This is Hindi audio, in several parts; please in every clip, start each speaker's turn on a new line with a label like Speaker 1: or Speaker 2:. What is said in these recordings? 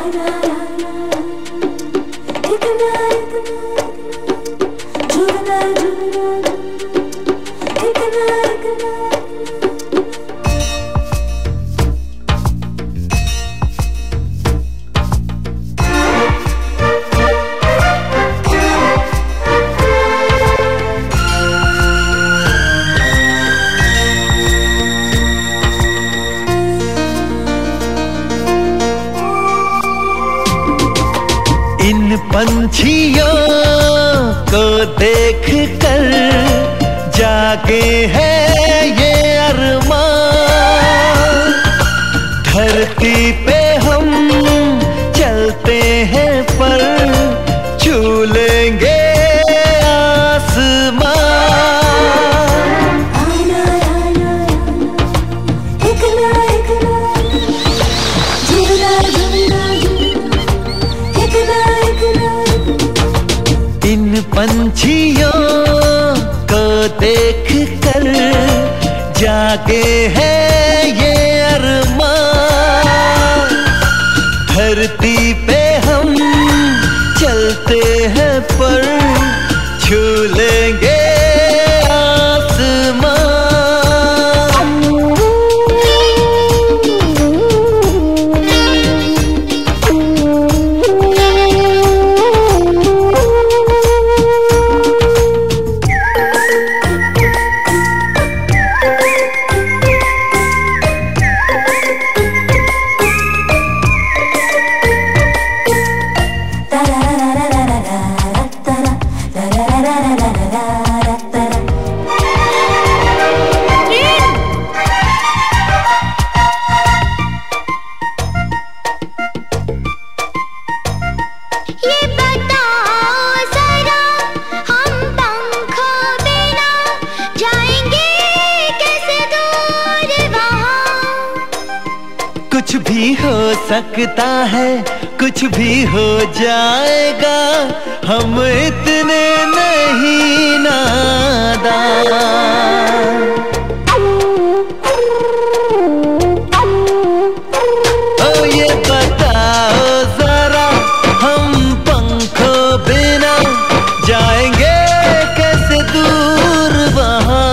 Speaker 1: इन पंछियों को देख कर जागे हैं ये अरमान। धरती पे हम चलते हैं पर छू लेंगे इन पंछियों को देख कर जागे हैं ये अरमान। धरती पे हम चलते हैं पर छू लेंगे कुछ भी हो सकता है, कुछ भी हो जाएगा, हम इतने नहीं नादान। ओ ये बताओ जरा, हम पंखों बिना जाएंगे कैसे दूर वहाँ।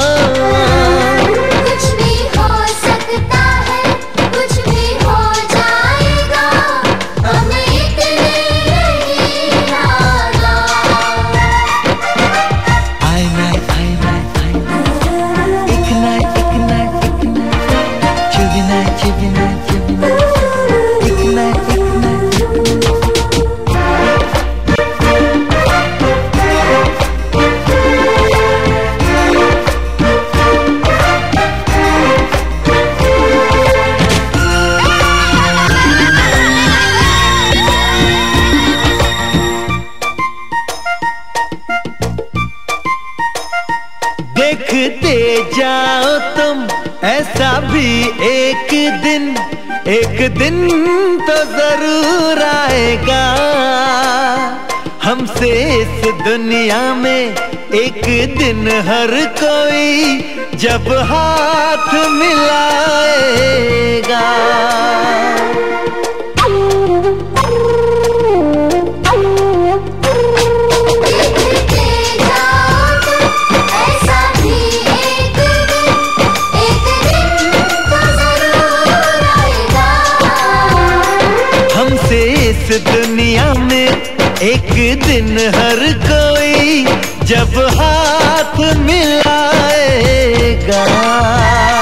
Speaker 1: देखते जाओ तुम ऐसा भी एक दिन तो जरूर आएगा। हमसे इस दुनिया में एक दिन हर कोई जब हाथ मिलाएगा। इस दुनिया में एक दिन हर कोई जब हाथ मिलाएगा।